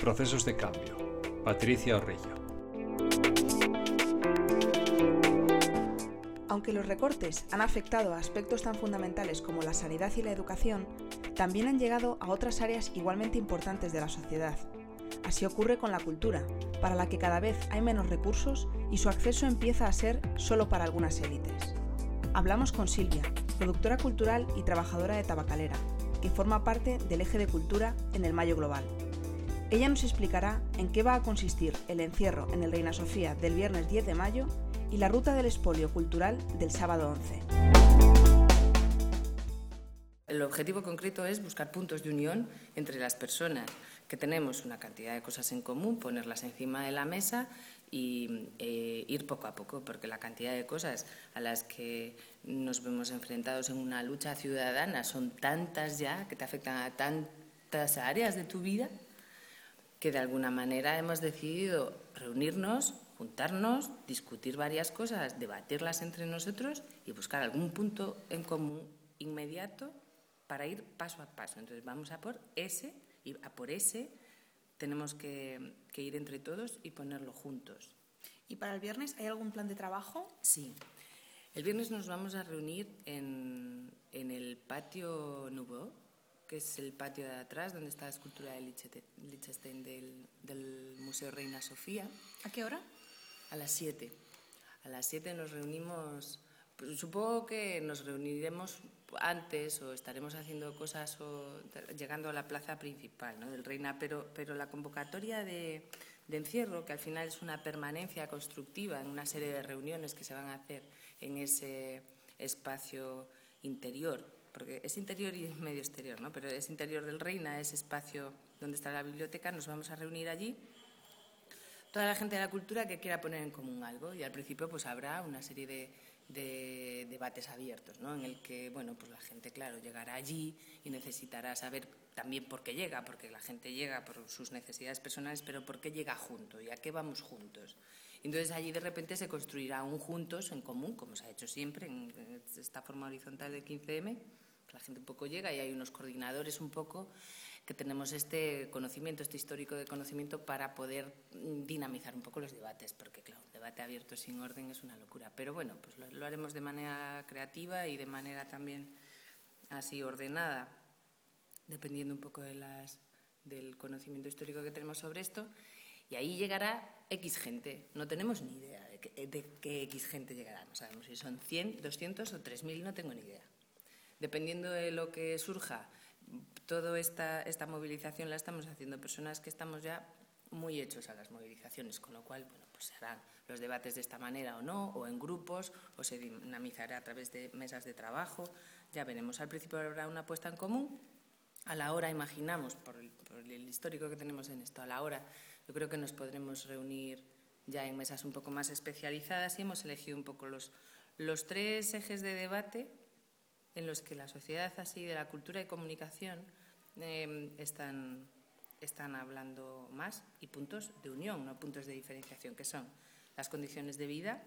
Procesos de cambio. Patricia Orrillo. Aunque los recortes han afectado a aspectos tan fundamentales como la sanidad y la educación, también han llegado a otras áreas igualmente importantes de la sociedad. Así ocurre con la cultura, para la que cada vez hay menos recursos y su acceso empieza a ser solo para algunas élites. Hablamos con Silvia, productora cultural y trabajadora de Tabacalera, que forma parte del eje de cultura en el Mayo Global. Ella nos explicará en qué va a consistir el encierro en el Reina Sofía del viernes 10 de mayo y la ruta del expolio cultural del sábado 11. El objetivo concreto es buscar puntos de unión entre las personas que tenemos una cantidad de cosas en común, ponerlas encima de la mesa y ir poco a poco, porque la cantidad de cosas a las que nos vemos enfrentados en una lucha ciudadana son tantas ya, que te afectan a tantas áreas de tu vida, que de alguna manera hemos decidido reunirnos, juntarnos, discutir varias cosas, debatirlas entre nosotros y buscar algún punto en común inmediato para ir paso a paso. Entonces vamos a por ese, y a por ese tenemos que ir entre todos y ponerlo juntos. ¿Y para el viernes hay algún plan de trabajo? Sí. El viernes nos vamos a reunir en el patio Nouveau, que es el patio de atrás, donde está la escultura de Liechtenstein del Museo Reina Sofía. ¿A qué hora? A las 7. A las 7 nos reunimos. Pues supongo que nos reuniremos antes o estaremos haciendo cosas o llegando a la plaza principal, ¿no?, del Reina, pero la convocatoria de encierro, que al final es una permanencia constructiva en una serie de reuniones que se van a hacer en ese espacio interior, porque es interior y medio exterior, ¿no?, pero es interior del Reina, ese espacio donde está la biblioteca, nos vamos a reunir allí. Toda la gente de la cultura que quiera poner en común algo, y al principio pues habrá una serie de debates abiertos, ¿no?, en el que, bueno, pues la gente, claro, llegará allí y necesitará saber también por qué llega, porque la gente llega por sus necesidades personales, pero por qué llega junto y a qué vamos juntos. Entonces allí de repente se construirá un juntos en común, como se ha hecho siempre en esta forma horizontal del 15M, que la gente un poco llega y hay unos coordinadores un poco que tenemos este conocimiento, este histórico de conocimiento para poder dinamizar un poco los debates, porque claro, un debate abierto sin orden es una locura, pero bueno, pues lo haremos de manera creativa y de manera también así ordenada, dependiendo un poco del conocimiento histórico que tenemos sobre esto, y ahí llegará X gente, no tenemos ni idea de qué X gente llegará, no sabemos si son 100, 200 o 3.000, no tengo ni idea. Dependiendo de lo que surja, toda esta movilización la estamos haciendo personas que estamos ya muy hechos a las movilizaciones, con lo cual, bueno, pues se harán los debates de esta manera o no, o en grupos, o se dinamizará a través de mesas de trabajo, ya veremos. Al principio habrá una puesta en común, a la hora, imaginamos, por el histórico que tenemos en esto, a la hora yo creo que nos podremos reunir ya en mesas un poco más especializadas y hemos elegido un poco los 3 ejes de debate en los que la sociedad así de la cultura y comunicación están hablando más, y puntos de unión, no puntos de diferenciación, que son las condiciones de vida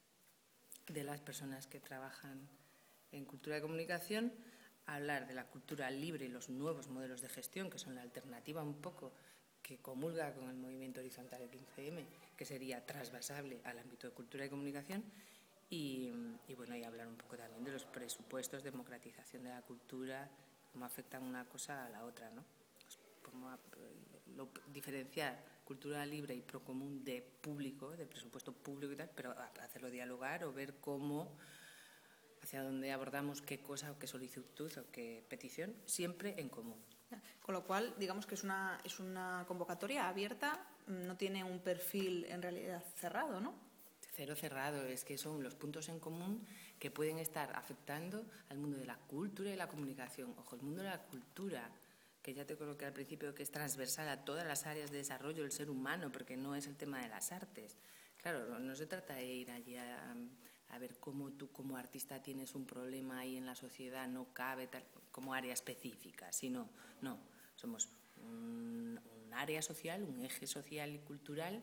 de las personas que trabajan en cultura y comunicación, hablar de la cultura libre y los nuevos modelos de gestión, que son la alternativa un poco que comulga con el movimiento horizontal del 15M, que sería transversable al ámbito de cultura y comunicación, y bueno, y hablar un poco también de los presupuestos, democratización de la cultura, cómo afectan una cosa a la otra, ¿no? Cómo diferenciar cultura libre y procomún de público, de presupuesto público y tal, pero hacerlo dialogar o ver cómo, hacia dónde abordamos qué cosa o qué solicitud o qué petición, siempre en común. Con lo cual, digamos que es una convocatoria abierta, no tiene un perfil en realidad cerrado, ¿no? Cero cerrado, es que son los puntos en común que pueden estar afectando al mundo de la cultura y la comunicación. Ojo, el mundo de la cultura, que ya te coloqué al principio que es transversal a todas las áreas de desarrollo del ser humano, porque no es el tema de las artes. Claro, no se trata de ir allí a ver cómo tú como artista tienes un problema ahí en la sociedad, no cabe tal, como área específica, sino, no, somos un área social, un eje social y cultural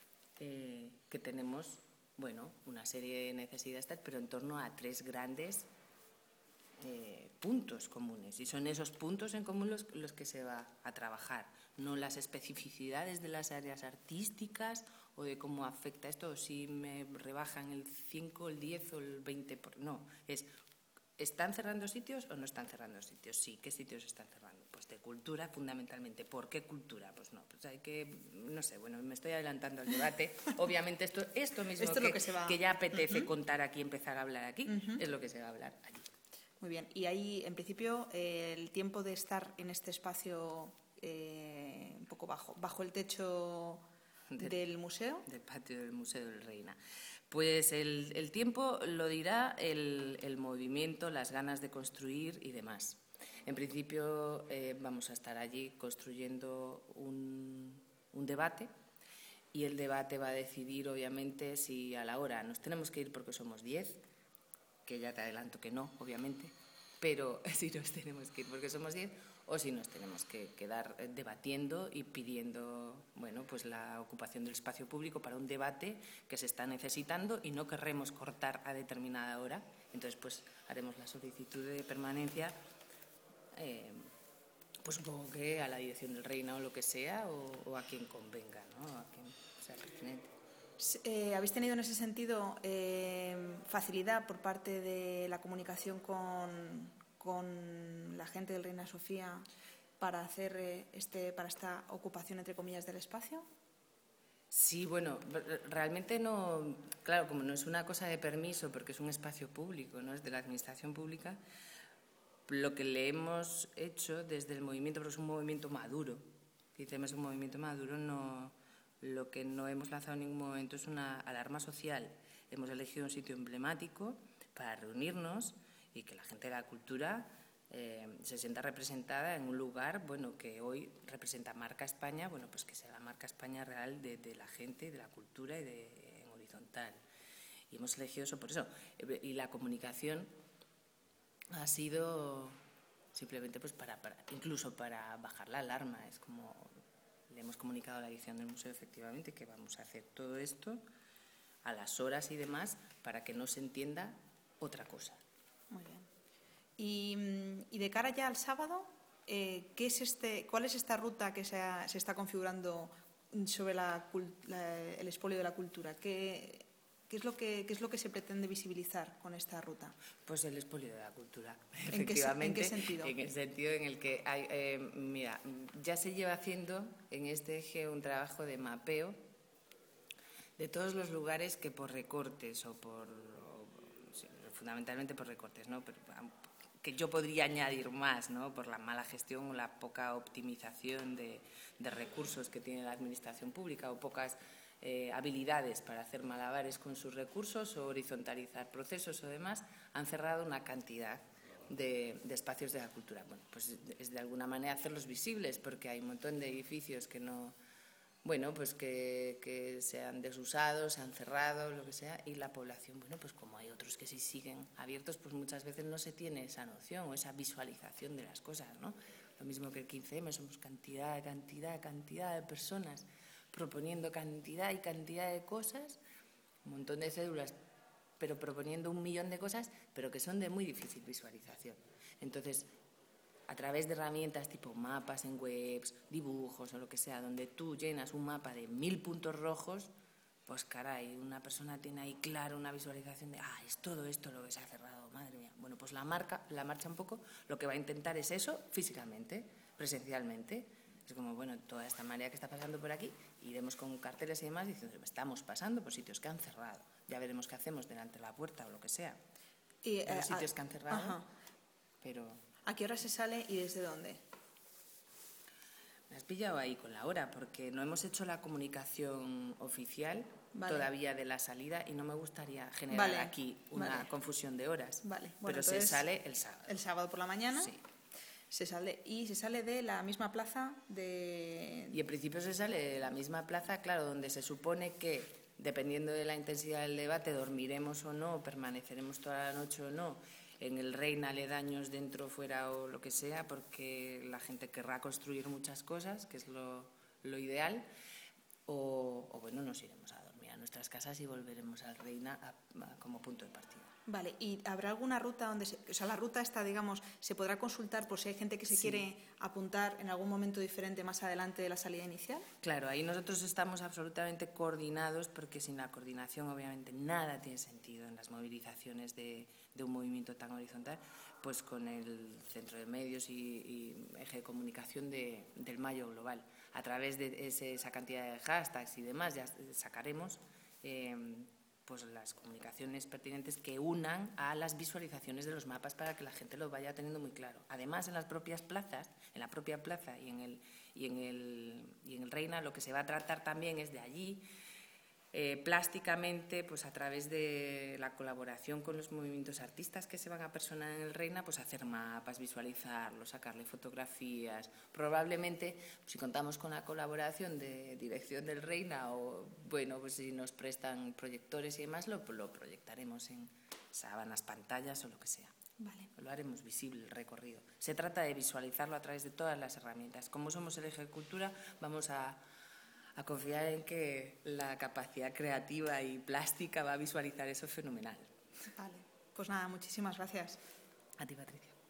que tenemos, bueno, una serie de necesidades, pero en torno a 3 grandes puntos comunes, y son esos puntos en común los que se va a trabajar, no las especificidades de las áreas artísticas o de cómo afecta esto, o si me rebajan el 5, el 10 o el 20%. No, ¿están cerrando sitios o no están cerrando sitios? Sí, ¿qué sitios están cerrando? Pues de cultura, fundamentalmente. ¿Por qué cultura? Pues no, pues hay que, no sé, bueno, me estoy adelantando al debate. Obviamente esto mismo esto es lo que ya apetece contar aquí, empezar a hablar aquí, es lo que se va a hablar allí. Muy bien, y ahí, en principio, el tiempo de estar en este espacio un poco bajo el techo del museo. Del patio del Museo del Reina. Pues el tiempo lo dirá el movimiento, las ganas de construir y demás. En principio vamos a estar allí construyendo un debate, y el debate va a decidir, obviamente, si a la hora nos tenemos que ir porque somos 10, que ya te adelanto que no, obviamente, pero si nos tenemos que ir porque somos 10 o si nos tenemos que quedar debatiendo y pidiendo, bueno, pues la ocupación del espacio público para un debate que se está necesitando y no querremos cortar a determinada hora. Entonces, pues haremos la solicitud de permanencia, pues supongo que a la dirección del Reina o lo que sea, o a quien convenga, ¿no? A quien sea pertinente. ¿Habéis tenido en ese sentido facilidad por parte de la comunicación con la gente del Reina Sofía para hacer para esta ocupación, entre comillas, del espacio? Sí, bueno, realmente no, claro, como no es una cosa de permiso, porque es un espacio público, no es de la administración pública, lo que le hemos hecho desde el movimiento, pero es un movimiento maduro, un movimiento maduro, no, lo que no hemos lanzado en ningún momento es una alarma social. Hemos elegido un sitio emblemático para reunirnos y que la gente de la cultura se sienta representada en un lugar, bueno, que hoy representa Marca España, bueno, pues que sea la Marca España real de la gente, de la cultura y en horizontal. Y hemos elegido eso por eso. Y la comunicación ha sido simplemente pues incluso para bajar la alarma. Es como le hemos comunicado a la dirección del museo, efectivamente, que vamos a hacer todo esto a las horas y demás para que no se entienda otra cosa. Muy bien. Y de cara ya al sábado, ¿cuál es esta ruta que se está configurando sobre el expolio de la cultura? ¿Qué es lo que se pretende visibilizar con esta ruta? Pues el expolio de la cultura, efectivamente. ¿En qué sentido? En el sentido en el que mira, ya se lleva haciendo en este eje un trabajo de mapeo de todos los lugares que por recortes fundamentalmente por recortes, ¿no? Pero, que yo podría añadir más, ¿no? Por la mala gestión o la poca optimización de recursos que tiene la administración pública o pocas habilidades para hacer malabares con sus recursos o horizontalizar procesos o demás, han cerrado una cantidad de espacios de la cultura. Bueno, pues es de alguna manera hacerlos visibles, porque hay un montón de edificios que no, bueno, pues que se han desusado, se han cerrado, lo que sea, y la población, bueno, pues como hay otros que sí siguen abiertos, pues muchas veces no se tiene esa noción o esa visualización de las cosas, ¿no? Lo mismo que el 15M, somos cantidad de personas proponiendo cantidad y cantidad de cosas, un montón de cédulas, pero proponiendo 1 millón de cosas, pero que son de muy difícil visualización. Entonces, a través de herramientas tipo mapas en webs, dibujos o lo que sea, donde tú llenas un mapa de 1000 puntos rojos, pues caray, una persona tiene ahí claro una visualización de, es todo esto lo que se ha cerrado, madre mía. Bueno, pues la marcha un poco, lo que va a intentar es eso físicamente, presencialmente. Es como, bueno, toda esta marea que está pasando por aquí, iremos con carteles y demás diciendo, estamos pasando por sitios que han cerrado, ya veremos qué hacemos delante de la puerta o lo que sea. Los sitios que han cerrado, pero... ¿A qué hora se sale y desde dónde? Me has pillado ahí con la hora, porque no hemos hecho la comunicación oficial todavía de la salida y no me gustaría generar aquí una confusión de horas. Bueno, pero se sale el sábado. El sábado por la mañana. Sí. Se sale de la misma plaza de... Y en principio se sale de la misma plaza, claro, donde se supone que, dependiendo de la intensidad del debate, dormiremos o no, permaneceremos toda la noche o no, en el Reina, aledaños, dentro, fuera o lo que sea, porque la gente querrá construir muchas cosas, que es lo ideal, o bueno, nos iremos a dormir a nuestras casas y volveremos al Reina como punto de partida. Vale, ¿y habrá alguna ruta donde, la ruta esta, digamos, se podrá consultar por si hay gente que se quiere apuntar en algún momento diferente más adelante de la salida inicial? Claro, ahí nosotros estamos absolutamente coordinados, porque sin la coordinación obviamente nada tiene sentido en las movilizaciones de un movimiento tan horizontal, pues con el Centro de Medios y Eje de Comunicación del Mayo Global. A través de esa cantidad de hashtags y demás ya sacaremos pues las comunicaciones pertinentes que unan a las visualizaciones de los mapas para que la gente lo vaya teniendo muy claro. Además, en las propias plazas, en la propia plaza y en el Reina, lo que se va a tratar también es de allí, plásticamente, pues a través de la colaboración con los movimientos artistas que se van a personar en el Reina, pues hacer mapas, visualizarlos, sacarle fotografías. Probablemente, si contamos con la colaboración de Dirección del Reina o, bueno, pues si nos prestan proyectores y demás, lo proyectaremos en sábanas, pantallas o lo que sea. Vale. Lo haremos visible el recorrido. Se trata de visualizarlo a través de todas las herramientas. Como somos el Eje de Cultura, vamos a confiar en que la capacidad creativa y plástica va a visualizar eso fenomenal. Vale, pues nada, muchísimas gracias. A ti, Patricia.